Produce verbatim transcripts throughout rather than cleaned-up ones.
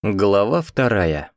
Глава вторая.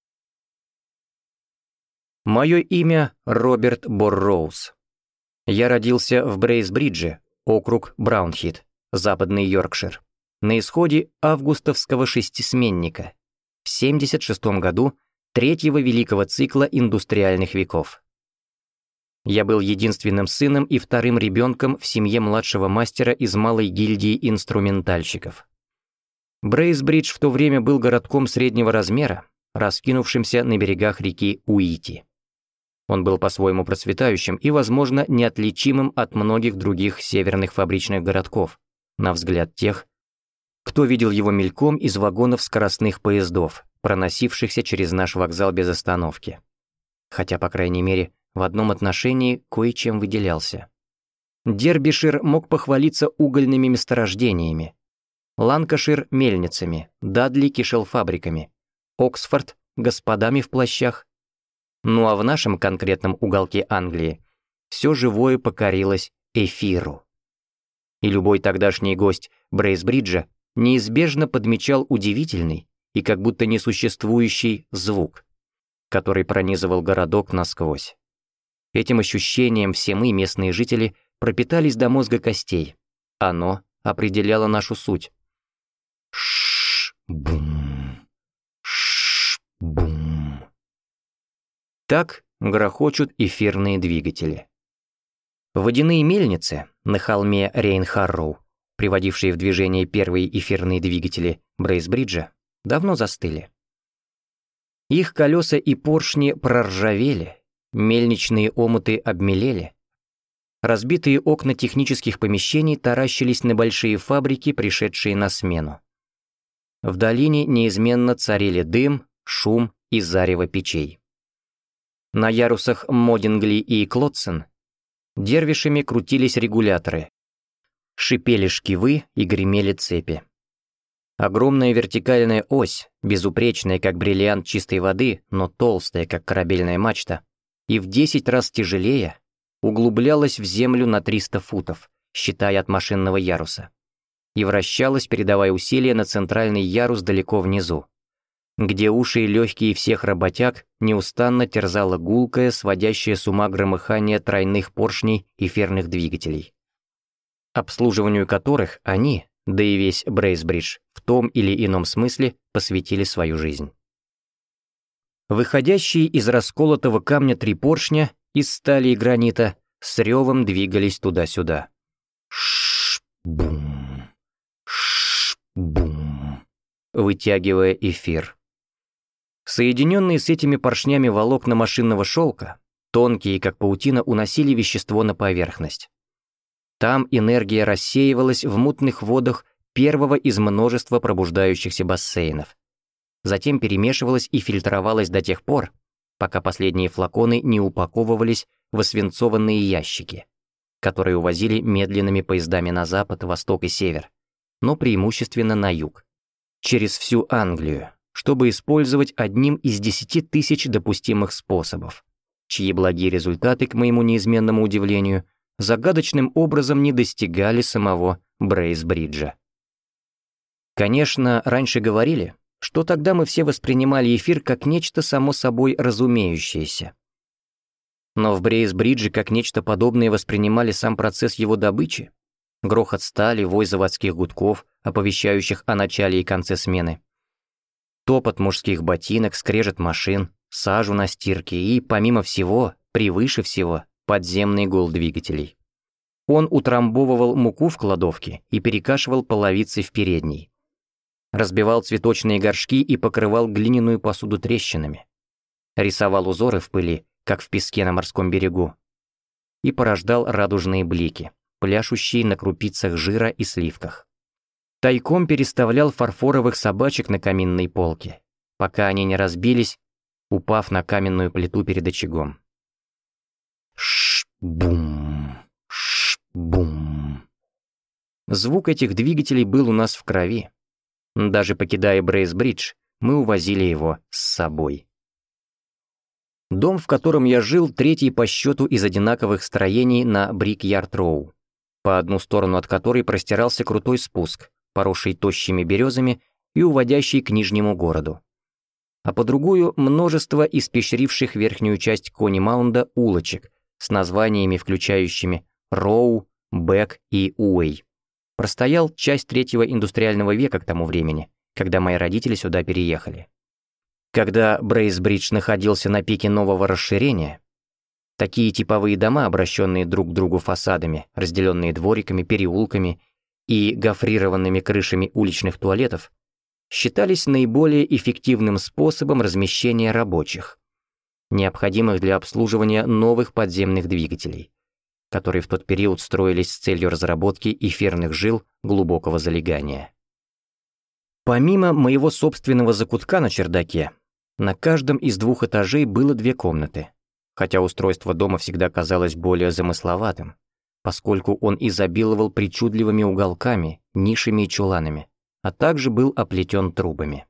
Мое имя Роберт Борроуз. Я родился в Брейсбридже, округ Браунхит, западный Йоркшир, на исходе августовского шестисменника, в семьдесят шестом году третьего великого цикла индустриальных веков. Я был единственным сыном и вторым ребенком в семье младшего мастера из малой гильдии инструментальщиков. Брейсбридж в то время был городком среднего размера, раскинувшимся на берегах реки Уити. Он был по-своему процветающим и, возможно, неотличимым от многих других северных фабричных городков, на взгляд тех, кто видел его мельком из вагонов скоростных поездов, проносившихся через наш вокзал без остановки. Хотя, по крайней мере, в одном отношении кое-чем выделялся. Дербишир мог похвалиться угольными месторождениями, Ланкашир — мельницами, Дадли — кишел-фабриками, Оксфорд — господами в плащах. Ну а в нашем конкретном уголке Англии все живое покорилось эфиру. И любой тогдашний гость Брейсбриджа неизбежно подмечал удивительный и как будто несуществующий звук, который пронизывал городок насквозь. Этим ощущением все мы, местные жители, пропитались до мозга костей. Оно определяло нашу суть. Ш-бум, ш-бум. Так грохочут эфирные двигатели. Водяные мельницы на холме Рейн-Харроу, приводившие в движение первые эфирные двигатели Брейсбриджа, давно застыли. Их колеса и поршни проржавели, мельничные омуты обмелели. Разбитые окна технических помещений таращились на большие фабрики, пришедшие на смену. В долине неизменно царили дым, шум и зарево печей. На ярусах Модингли и Клотсен дервишами крутились регуляторы, шипели шкивы и гремели цепи. Огромная вертикальная ось, безупречная, как бриллиант чистой воды, но толстая, как корабельная мачта, и в десять раз тяжелее, углублялась в землю на триста футов, считая от машинного яруса, и вращалась, передавая усилия на центральный ярус далеко внизу, где уши и легкие всех работяг неустанно терзало гулкое, сводящее с ума громыхание тройных поршней эфирных двигателей, обслуживанию которых они, да и весь Брейсбридж, в том или ином смысле посвятили свою жизнь. Выходящие из расколотого камня три поршня из стали и гранита с ревом двигались туда-сюда. Ш-бум, ш-бум, вытягивая эфир. Соединенные с этими поршнями волокна машинного шелка, тонкие, как паутина, уносили вещество на поверхность. Там энергия рассеивалась в мутных водах первого из множества пробуждающихся бассейнов. Затем перемешивалась и фильтровалась до тех пор, пока последние флаконы не упаковывались в освинцованные ящики, которые увозили медленными поездами на запад, восток и север, но преимущественно на юг, через всю Англию, чтобы использовать одним из десяти тысяч допустимых способов, чьи благие результаты, к моему неизменному удивлению, загадочным образом не достигали самого Брейсбриджа. Конечно, раньше говорили, что тогда мы все воспринимали эфир как нечто само собой разумеющееся. Но в Брейсбридже как нечто подобное воспринимали сам процесс его добычи, грохот стали, вой заводских гудков, оповещающих о начале и конце смены, топот мужских ботинок, скрежет машин, сажу на стирке и, помимо всего, превыше всего, подземный гул двигателей. Он утрамбовывал муку в кладовке и перекашивал половицы в передней. Разбивал цветочные горшки и покрывал глиняную посуду трещинами. Рисовал узоры в пыли, как в песке на морском берегу. И порождал радужные блики, пляшущие на крупицах жира и сливках. Тайком переставлял фарфоровых собачек на каминной полке, пока они не разбились, упав на каменную плиту перед очагом. Ш-бум, ш-бум. Звук этих двигателей был у нас в крови. Даже покидая Брейсбридж, мы увозили его с собой. Дом, в котором я жил, третий по счету из одинаковых строений на Брик-Ярд-Роу, по одну сторону от которой простирался крутой спуск, поросший тощими березами и уводящий к Нижнему городу, а по другую — множество испещривших верхнюю часть Кони-Маунда улочек с названиями, включающими Роу, Бэк и Уэй. Простоял часть третьего индустриального века к тому времени, когда мои родители сюда переехали. Когда Брейсбридж находился на пике нового расширения, такие типовые дома, обращенные друг к другу фасадами, разделенные двориками, переулками и гофрированными крышами уличных туалетов, считались наиболее эффективным способом размещения рабочих, необходимых для обслуживания новых подземных двигателей, которые в тот период строились с целью разработки эфирных жил глубокого залегания. Помимо моего собственного закутка на чердаке, на каждом из двух этажей было две комнаты, хотя устройство дома всегда казалось более замысловатым, поскольку он изобиловал причудливыми уголками, нишами и чуланами, а также был оплетен трубами.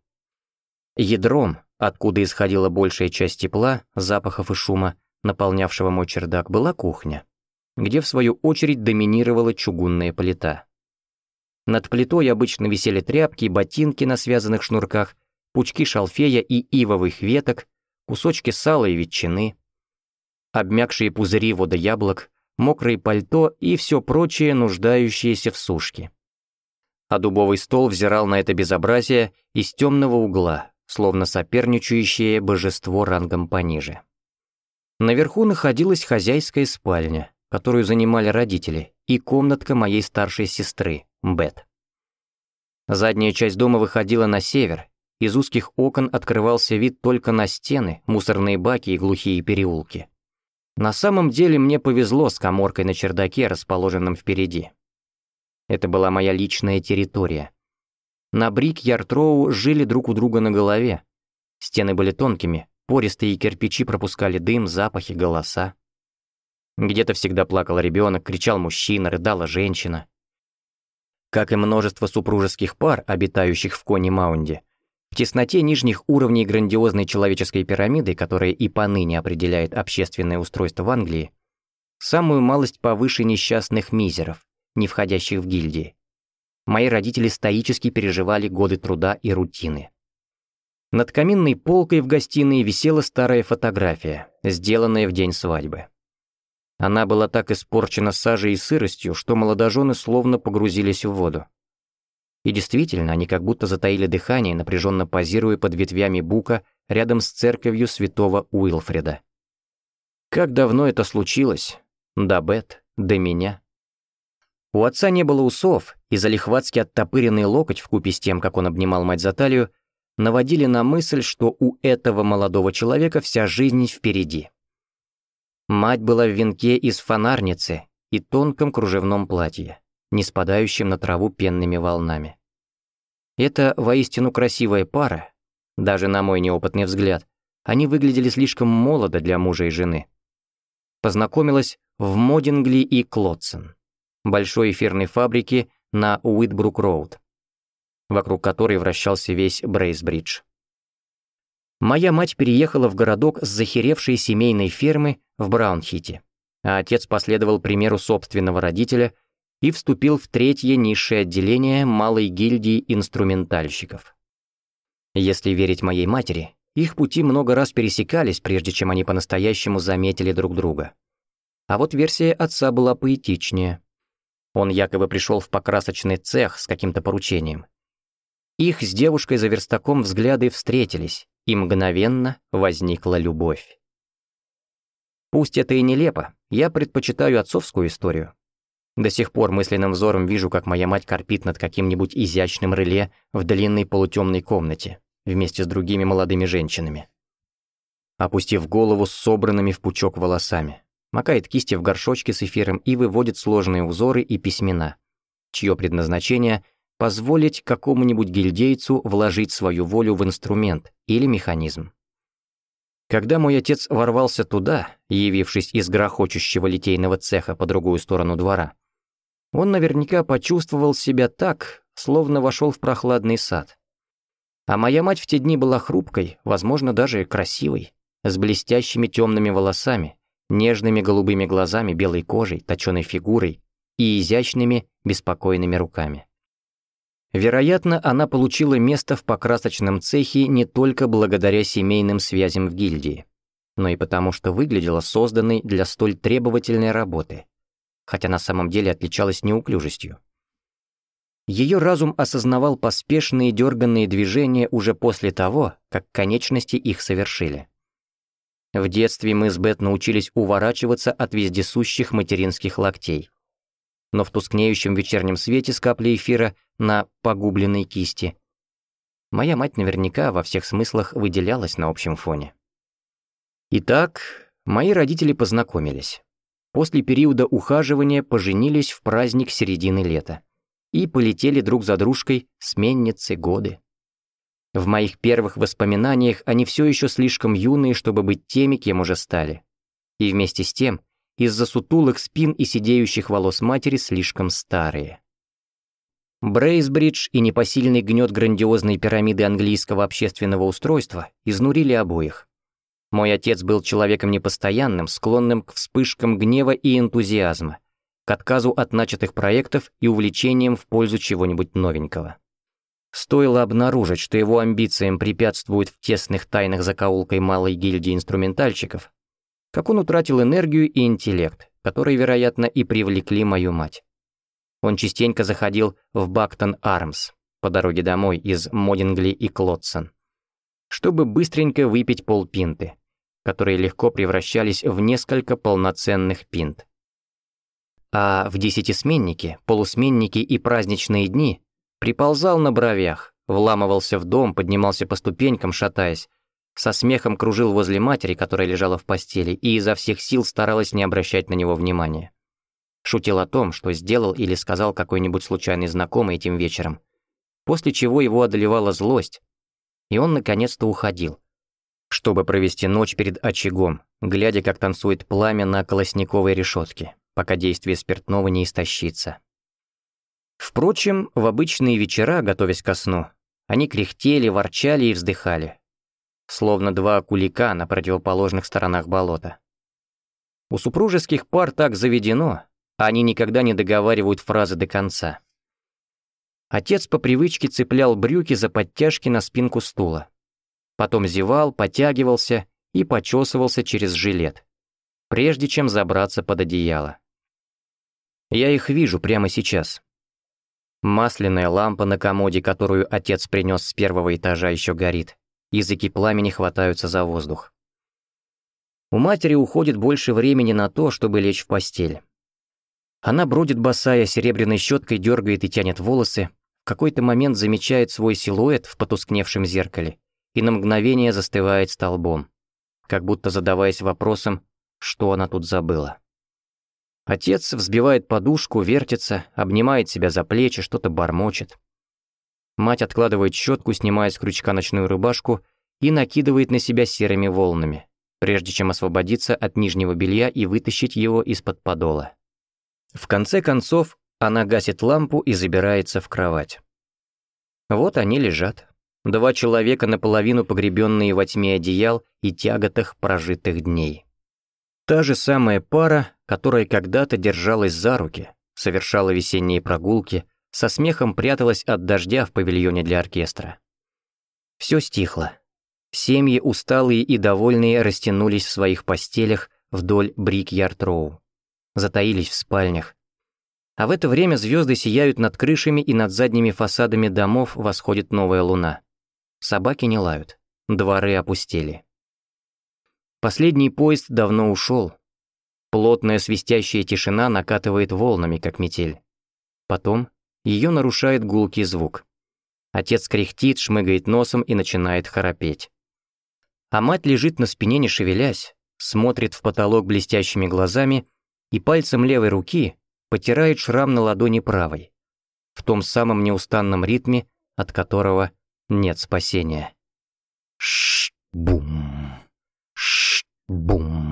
Ядром, откуда исходила большая часть тепла, запахов и шума, наполнявшего мой чердак, была кухня, где в свою очередь доминировала чугунная плита. Над плитой обычно висели тряпки, ботинки на связанных шнурках, пучки шалфея и ивовых веток, кусочки сала и ветчины, обмякшие пузыри водояблок, мокрое пальто и все прочее, нуждающееся в сушке. А дубовый стол взирал на это безобразие из темного угла, словно соперничающее божество рангом пониже. Наверху находилась хозяйская спальня, которую занимали родители, и комнатка моей старшей сестры, Бет. Задняя часть дома выходила на север, из узких окон открывался вид только на стены, мусорные баки и глухие переулки. На самом деле мне повезло с каморкой на чердаке, расположенном впереди. Это была моя личная территория. На Брик-Ярд-Роу жили друг у друга на голове. Стены были тонкими, пористые кирпичи пропускали дым, запахи, голоса. Где-то всегда плакал ребенок, кричал мужчина, рыдала женщина. Как и множество супружеских пар, обитающих в Кони-Маунде, в тесноте нижних уровней грандиозной человеческой пирамиды, которая и поныне определяет общественное устройство в Англии, самую малость повыше несчастных мизеров, не входящих в гильдии, мои родители стоически переживали годы труда и рутины. Над каминной полкой в гостиной висела старая фотография, сделанная в день свадьбы. Она была так испорчена сажей и сыростью, что молодожены словно погрузились в воду. И действительно, они как будто затаили дыхание, напряженно позируя под ветвями бука рядом с церковью святого Уилфреда. Как давно это случилось? До Бет, до меня. У отца не было усов, и залихватски оттопыренный локоть вкупе с тем, как он обнимал мать за талию, наводили на мысль, что у этого молодого человека вся жизнь впереди. Мать была в венке из фонарницы и тонком кружевном платье, не спадающем на траву пенными волнами. Это воистину красивая пара, даже на мой неопытный взгляд, они выглядели слишком молодо для мужа и жены. Познакомилась в Модингли и Клодсон, большой эфирной фабрике на Уитбрук-Роуд, вокруг которой вращался весь Брейсбридж. Моя мать переехала в городок с захеревшей семейной фермы в Браунхите, а отец последовал примеру собственного родителя и вступил в третье низшее отделение малой гильдии инструментальщиков. Если верить моей матери, их пути много раз пересекались, прежде чем они по-настоящему заметили друг друга. А вот версия отца была поэтичнее. Он якобы пришел в покрасочный цех с каким-то поручением. Их с девушкой за верстаком взгляды встретились, и мгновенно возникла любовь. Пусть это и нелепо, я предпочитаю отцовскую историю. До сих пор мысленным взором вижу, как моя мать корпит над каким-нибудь изящным реле в длинной полутемной комнате вместе с другими молодыми женщинами. Опустив голову с собранными в пучок волосами, макает кисти в горшочки с эфиром и выводит сложные узоры и письмена, чье предназначение — позволить какому-нибудь гильдейцу вложить свою волю в инструмент или механизм. Когда мой отец ворвался туда, явившись из грохочущего литейного цеха по другую сторону двора, он наверняка почувствовал себя так, словно вошел в прохладный сад. А моя мать в те дни была хрупкой, возможно, даже красивой, с блестящими темными волосами, нежными голубыми глазами, белой кожей, точеной фигурой и изящными, беспокойными руками. Вероятно, она получила место в покрасочном цехе не только благодаря семейным связям в гильдии, но и потому, что выглядела созданной для столь требовательной работы, хотя на самом деле отличалась неуклюжестью. Ее разум осознавал поспешные дерганные движения уже после того, как конечности их совершили. В детстве мы с Бет научились уворачиваться от вездесущих материнских локтей. Но в тускнеющем вечернем свете с каплей эфира на погубленной кисти моя мать наверняка во всех смыслах выделялась на общем фоне. Итак, мои родители познакомились. После периода ухаживания поженились в праздник середины лета и полетели друг за дружкой сменницы годы. В моих первых воспоминаниях они все еще слишком юные, чтобы быть теми, кем уже стали. И вместе с тем, из-за сутулых спин и сидеющих волос матери слишком старые. Брейсбридж и непосильный гнет грандиозной пирамиды английского общественного устройства изнурили обоих. Мой отец был человеком непостоянным, склонным к вспышкам гнева и энтузиазма, к отказу от начатых проектов и увлечением в пользу чего-нибудь новенького. Стоило обнаружить, что его амбициям препятствуют в тесных тайнах закоулкой малой гильдии инструментальщиков, как он утратил энергию и интеллект, которые, вероятно, и привлекли мою мать. Он частенько заходил в Бактон-Армс по дороге домой из Модингли и Клодсон, чтобы быстренько выпить полпинты, которые легко превращались в несколько полноценных пинт. А в десятисменники, полусменники и праздничные дни приползал на бровях, вламывался в дом, поднимался по ступенькам, шатаясь, со смехом кружил возле матери, которая лежала в постели, и изо всех сил старалась не обращать на него внимания. Шутил о том, что сделал или сказал какой-нибудь случайный знакомый этим вечером, после чего его одолевала злость, и он наконец-то уходил, чтобы провести ночь перед очагом, глядя, как танцует пламя на колосниковой решетке, пока действие спиртного не истощится. Впрочем, в обычные вечера, готовясь ко сну, они кряхтели, ворчали и вздыхали, словно два кулика на противоположных сторонах болота. У супружеских пар так заведено, они никогда не договаривают фразы до конца. Отец по привычке цеплял брюки за подтяжки на спинку стула. Потом зевал, потягивался и почесывался через жилет, прежде чем забраться под одеяло. Я их вижу прямо сейчас. Масляная лампа на комоде, которую отец принес с первого этажа, еще горит. Языки пламени хватаются за воздух. У матери уходит больше времени на то, чтобы лечь в постель. Она бродит босая, серебряной щеткой дергает и тянет волосы, в какой-то момент замечает свой силуэт в потускневшем зеркале и на мгновение застывает столбом, как будто задаваясь вопросом, что она тут забыла. Отец взбивает подушку, вертится, обнимает себя за плечи, что-то бормочет. Мать откладывает щетку, снимает с крючка ночную рубашку и накидывает на себя серыми волнами, прежде чем освободиться от нижнего белья и вытащить его из-под подола. В конце концов, она гасит лампу и забирается в кровать. Вот они лежат. Два человека, наполовину погребенные во тьме одеял и тяготах прожитых дней. Та же самая пара, которая когда-то держалась за руки, совершала весенние прогулки, со смехом пряталась от дождя в павильоне для оркестра. Все стихло. Семьи, усталые и довольные, растянулись в своих постелях вдоль Брик-Ярд-Роу, затаились в спальнях. А в это время звезды сияют над крышами, и над задними фасадами домов восходит новая луна. Собаки не лают, дворы опустели. Последний поезд давно ушел. Плотная свистящая тишина накатывает волнами, как метель. Потом ее нарушает гулкий звук. Отец кряхтит, шмыгает носом и начинает храпеть. А мать лежит на спине, не шевелясь, смотрит в потолок блестящими глазами и пальцем левой руки потирает шрам на ладони правой, в том самом неустанном ритме, от которого нет спасения. Ш-бум, ш-бум.